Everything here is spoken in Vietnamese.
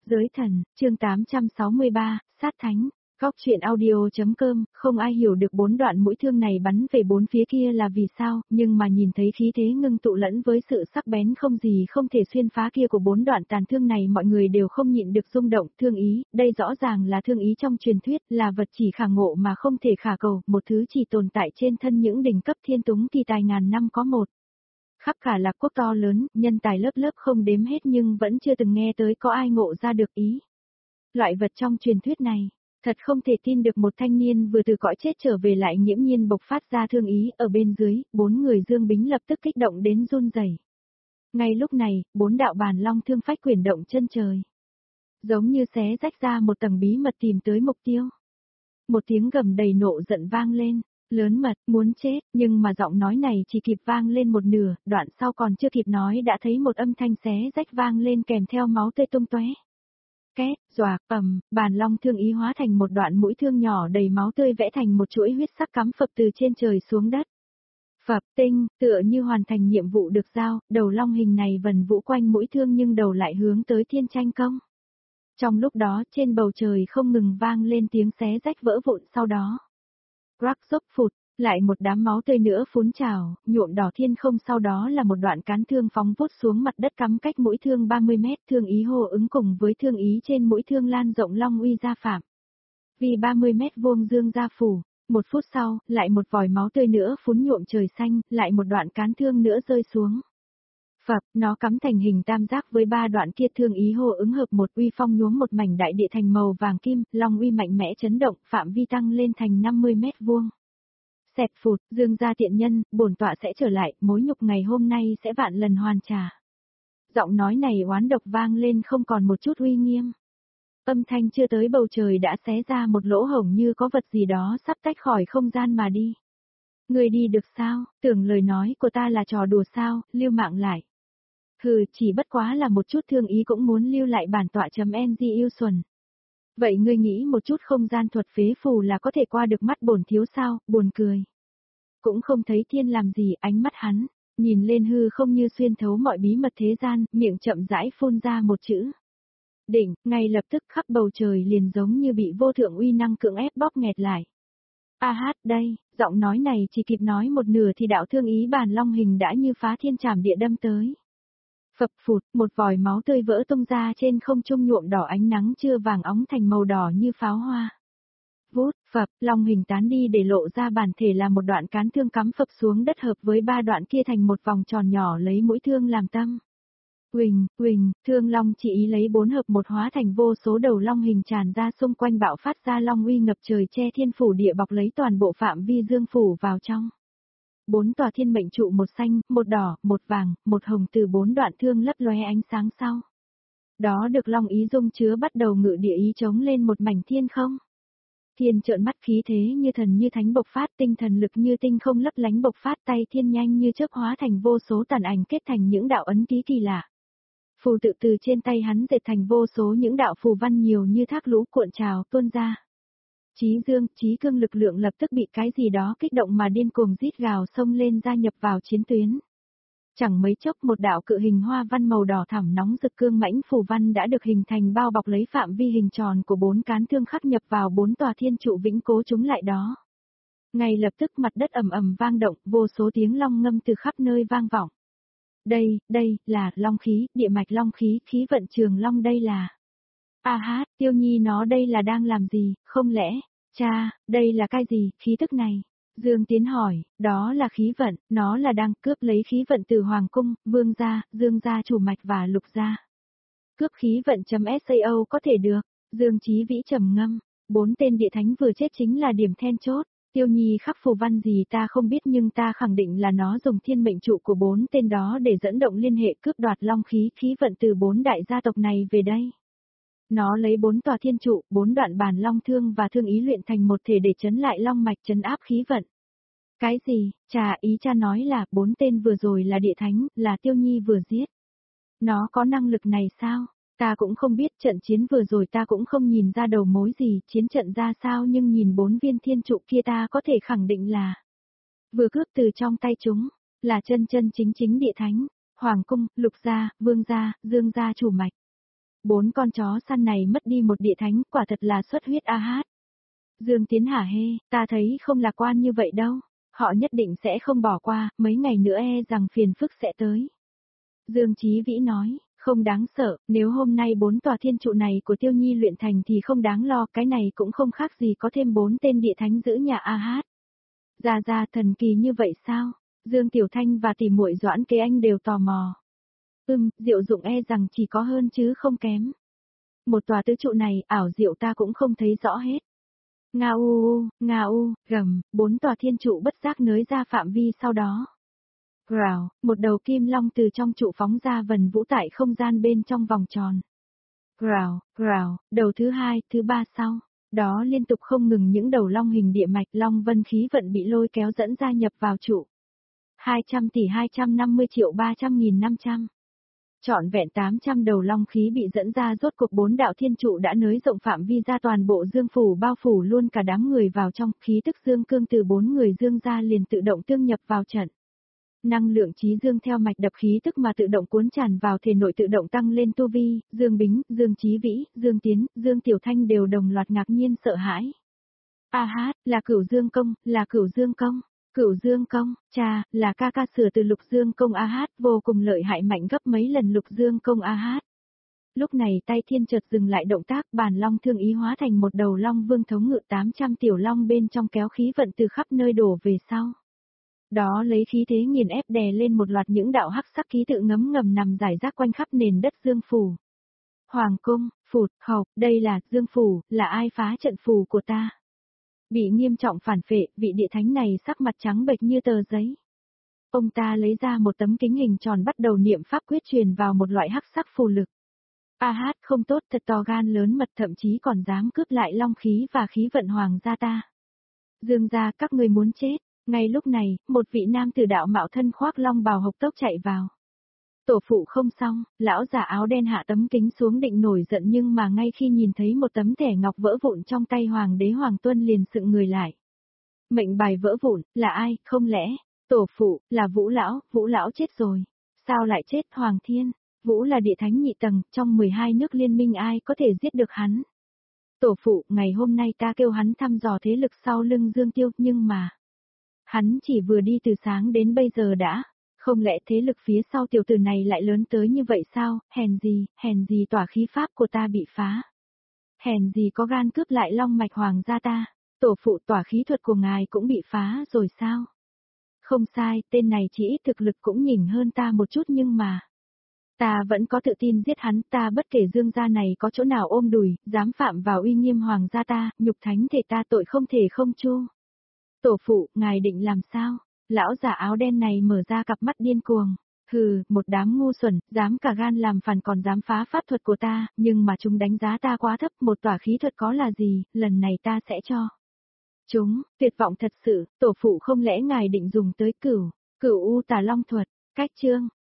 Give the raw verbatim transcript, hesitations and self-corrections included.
Giới thần, chương tám trăm sáu mươi ba, sát thánh. Góc truyện audio.com, không ai hiểu được bốn đoạn mũi thương này bắn về bốn phía kia là vì sao, nhưng mà nhìn thấy khí thế ngưng tụ lẫn với sự sắc bén không gì không thể xuyên phá kia của bốn đoạn tàn thương này, mọi người đều không nhịn được rung động. Thương ý, đây rõ ràng là thương ý trong truyền thuyết, là vật chỉ khả ngộ mà không thể khả cầu, một thứ chỉ tồn tại trên thân những đỉnh cấp thiên túng kỳ tài ngàn năm có một. Khắp cả Lạc Quốc to lớn, nhân tài lớp lớp không đếm hết nhưng vẫn chưa từng nghe tới có ai ngộ ra được ý. Loại vật trong truyền thuyết này, thật không thể tin được, một thanh niên vừa từ cõi chết trở về lại nghiễm nhiên bộc phát ra thương ý. Ở bên dưới, bốn người Dương Bính lập tức kích động đến run rẩy. Ngay lúc này, bốn đạo bàn long thương phách quyển động chân trời. Giống như xé rách ra một tầng bí mật tìm tới mục tiêu. Một tiếng gầm đầy nộ giận vang lên. Lớn mật, muốn chết, nhưng mà giọng nói này chỉ kịp vang lên một nửa, đoạn sau còn chưa kịp nói đã thấy một âm thanh xé rách vang lên kèm theo máu tươi tung tóe. Két, doạc, ầm, bàn long thương ý hóa thành một đoạn mũi thương nhỏ đầy máu tươi vẽ thành một chuỗi huyết sắc cắm phập từ trên trời xuống đất. Phập tinh, tựa như hoàn thành nhiệm vụ được giao, đầu long hình này vần vũ quanh mũi thương nhưng đầu lại hướng tới thiên tranh công. Trong lúc đó trên bầu trời không ngừng vang lên tiếng xé rách vỡ vụn, sau đó rắc dốc phụt, lại một đám máu tươi nữa phun trào, nhuộm đỏ thiên không, sau đó là một đoạn cán thương phóng vút xuống mặt đất cắm cách mũi thương ba mươi mét, thương ý hô ứng cùng với thương ý trên mũi thương lan rộng long uy gia phạm. Vì ba mươi mét vuông dương gia phủ, một phút sau, lại một vòi máu tươi nữa phun nhuộm trời xanh, lại một đoạn cán thương nữa rơi xuống. Phập, nó cắm thành hình tam giác với ba đoạn kia, thương ý hô ứng hợp một, uy phong nhuốm một mảnh đại địa thành màu vàng kim, long uy mạnh mẽ chấn động, phạm vi tăng lên thành năm mươi mét vuông. Xẹt phụt, Dương gia tiện nhân, bổn tọa sẽ trở lại, mối nhục ngày hôm nay sẽ vạn lần hoàn trả. Giọng nói này oán độc vang lên không còn một chút uy nghiêm. Âm thanh chưa tới bầu trời đã xé ra một lỗ hổng như có vật gì đó sắp tách khỏi không gian mà đi. Người đi được sao, tưởng lời nói của ta là trò đùa sao, lưu mạng lại. Hừ, chỉ bất quá là một chút thương ý cũng muốn lưu lại bản tọa.ng yêu xuẩn. Vậy ngươi nghĩ một chút không gian thuật phế phù là có thể qua được mắt bổn thiếu sao, buồn cười. Cũng không thấy thiên làm gì, ánh mắt hắn, nhìn lên hư không như xuyên thấu mọi bí mật thế gian, miệng chậm rãi phun ra một chữ. Đỉnh, ngay lập tức khắp bầu trời liền giống như bị vô thượng uy năng cưỡng ép bóp nghẹt lại. A hát đây, giọng nói này chỉ kịp nói một nửa thì đạo thương ý bàn long hình đã như phá thiên trảm địa đâm tới. Phập phụt, một vòi máu tươi vỡ tung ra trên không trung, nhuộm đỏ ánh nắng trưa vàng óng thành màu đỏ như pháo hoa. Vút, phập, long hình tán đi để lộ ra bản thể là một đoạn cán thương cắm phập xuống đất hợp với ba đoạn kia thành một vòng tròn nhỏ lấy mũi thương làm tâm. Quỳnh, quỳnh, thương long chỉ ý lấy bốn hợp một hóa thành vô số đầu long hình tràn ra xung quanh, bạo phát ra long uy ngập trời, che thiên phủ địa bọc lấy toàn bộ phạm vi dương phủ vào trong. Bốn tòa thiên mệnh trụ, một xanh, một đỏ, một vàng, một hồng, từ bốn đoạn thương lấp lóe ánh sáng sau. Đó được long ý dung chứa bắt đầu ngự địa ý chống lên một mảnh thiên không. Thiên trợn mắt, khí thế như thần như thánh bộc phát, tinh thần lực như tinh không lấp lánh bộc phát, tay thiên nhanh như chớp hóa thành vô số tàn ảnh kết thành những đạo ấn ký kỳ lạ. Phù tự từ trên tay hắn dệt thành vô số những đạo phù văn nhiều như thác lũ cuộn trào tuôn ra. Chí dương, chí cương lực lượng lập tức bị cái gì đó kích động mà điên cuồng rít gào xông lên gia nhập vào chiến tuyến. Chẳng mấy chốc một đạo cự hình hoa văn màu đỏ thẳm nóng rực cương mãnh phù văn đã được hình thành, bao bọc lấy phạm vi hình tròn của bốn cán thương khắc nhập vào bốn tòa thiên trụ vĩnh cố chúng lại đó. Ngay lập tức mặt đất ầm ầm vang động, vô số tiếng long ngâm từ khắp nơi vang vọng. Đây, đây, là long khí, địa mạch long khí, khí vận trường long, đây là... A hát, Tiêu Nhi nó đây là đang làm gì, không lẽ, cha, đây là cái gì, khí tức này? Dương Tiến hỏi, đó là khí vận, nó là đang cướp lấy khí vận từ Hoàng Cung, Vương gia, Dương gia chủ mạch và Lục gia. Cướp khí vận.sao có thể được, Dương Chí Vĩ trầm ngâm, bốn tên địa thánh vừa chết chính là điểm then chốt. Tiêu Nhi khắc phù văn gì ta không biết, nhưng ta khẳng định là nó dùng thiên mệnh trụ của bốn tên đó để dẫn động liên hệ cướp đoạt long khí, khí vận từ bốn đại gia tộc này về đây. Nó lấy bốn tòa thiên trụ, bốn đoạn bàn long thương và thương ý luyện thành một thể để chấn lại long mạch, chấn áp khí vận. Cái gì, cha, ý cha nói là bốn tên vừa rồi là địa thánh, là Tiêu Nhi vừa giết. Nó có năng lực này sao? Ta cũng không biết, trận chiến vừa rồi ta cũng không nhìn ra đầu mối gì, chiến trận ra sao, nhưng nhìn bốn viên thiên trụ kia ta có thể khẳng định là vừa cướp từ trong tay chúng, là chân chân chính chính địa thánh, Hoàng Cung, Lục gia, Vương gia, Dương gia chủ mạch. Bốn con chó săn này mất đi một địa thánh, quả thật là xuất huyết a hát. Dương Tiến hả hê, ta thấy không lạc quan như vậy đâu. Họ nhất định sẽ không bỏ qua, mấy ngày nữa e rằng phiền phức sẽ tới. Dương Chí Vĩ nói, không đáng sợ, nếu hôm nay bốn tòa thiên trụ này của Tiêu Nhi luyện thành thì không đáng lo, cái này cũng không khác gì có thêm bốn tên địa thánh giữ nhà a hát. Ra ra thần kỳ như vậy sao? Dương Tiểu Thanh và tỷ muội Doãn Kế Anh đều tò mò. Ừm, diệu dụng e rằng chỉ có hơn chứ không kém. Một tòa tứ trụ này, ảo diệu ta cũng không thấy rõ hết. Nga u u, nga u, gầm, bốn tòa thiên trụ bất giác nới ra phạm vi sau đó. Rào, một đầu kim long từ trong trụ phóng ra vần vũ tại không gian bên trong vòng tròn. Rào, rào, đầu thứ hai, thứ ba sau. Đó liên tục không ngừng những đầu long hình địa mạch long vân khí vận bị lôi kéo dẫn ra nhập vào trụ. hai trăm tỷ hai trăm năm mươi triệu ba trăm nghìn năm trăm. Trọn vẹn tám trăm đầu long khí bị dẫn ra, rốt cuộc bốn đạo thiên trụ đã nới rộng phạm vi ra, toàn bộ dương phủ bao phủ luôn cả đám người vào trong, khí tức dương cương từ bốn người dương ra liền tự động tương nhập vào trận. Năng lượng trí dương theo mạch đập khí tức mà tự động cuốn tràn vào thể nội, tự động tăng lên tu vi, Dương Bính, Dương Chí Vĩ, Dương Tiến, Dương Tiểu Thanh đều đồng loạt ngạc nhiên sợ hãi. A hát, là Cửu Dương công, là Cửu Dương công. Cửu Dương công, cha, là ca ca sửa từ Lục Dương công a hát, vô cùng lợi hại, mạnh gấp mấy lần Lục Dương công a hát. Lúc này tay thiên chợt dừng lại động tác, bàn long thương ý hóa thành một đầu long vương thống ngự tám trăm tiểu long bên trong, kéo khí vận từ khắp nơi đổ về sau. Đó lấy khí thế nghiền ép đè lên một loạt những đạo hắc sắc ký tự ngấm ngầm nằm rải rác quanh khắp nền đất Dương phủ. Hoàng cung, phụt, hộc, đây là Dương phủ, là ai phá trận phù của ta? Bị nghiêm trọng phản phệ, vị địa thánh này sắc mặt trắng bệch như tờ giấy. Ông ta lấy ra một tấm kính hình tròn, bắt đầu niệm pháp quyết truyền vào một loại hắc sắc phù lực. A hát, không tốt, thật to gan lớn mật, thậm chí còn dám cướp lại long khí và khí vận hoàng gia ta. Dương gia, các người muốn chết. Ngay lúc này, một vị nam tử đạo mạo thân khoác long bào hộc tốc chạy vào. Tổ phụ không xong, lão giả áo đen hạ tấm kính xuống định nổi giận, nhưng mà ngay khi nhìn thấy một tấm thẻ ngọc vỡ vụn trong tay Hoàng đế Hoàng Tuân liền sững người lại. Mệnh bài vỡ vụn, là ai, không lẽ, tổ phụ, là Vũ lão, Vũ lão chết rồi. Sao lại chết, Hoàng Thiên? Vũ là địa thánh nhị tầng, trong mười hai nước liên minh ai có thể giết được hắn? Tổ phụ, ngày hôm nay ta kêu hắn thăm dò thế lực sau lưng Dương Tiêu, nhưng mà... Hắn chỉ vừa đi từ sáng đến bây giờ đã, không lẽ thế lực phía sau tiểu tử này lại lớn tới như vậy sao, hèn gì, hèn gì tỏa khí pháp của ta bị phá. Hèn gì có gan cướp lại long mạch hoàng gia ta, tổ phụ tỏa khí thuật của ngài cũng bị phá rồi sao? Không sai, tên này chỉ ít thực lực cũng nhỉnh hơn ta một chút, nhưng mà... Ta vẫn có tự tin giết hắn, ta bất kể Dương gia này có chỗ nào ôm đùi, dám phạm vào uy nghiêm hoàng gia ta, nhục thánh thể ta, tội không thể không chu. Tổ phụ, ngài định làm sao? Lão giả áo đen này mở ra cặp mắt điên cuồng. Hừ, một đám ngu xuẩn, dám cả gan làm phản còn dám phá pháp thuật của ta, nhưng mà chúng đánh giá ta quá thấp, một tỏa khí thuật có là gì, lần này ta sẽ cho. Chúng, tuyệt vọng thật sự, tổ phụ không lẽ ngài định dùng tới cửu, cửu u tà long thuật, cách chương.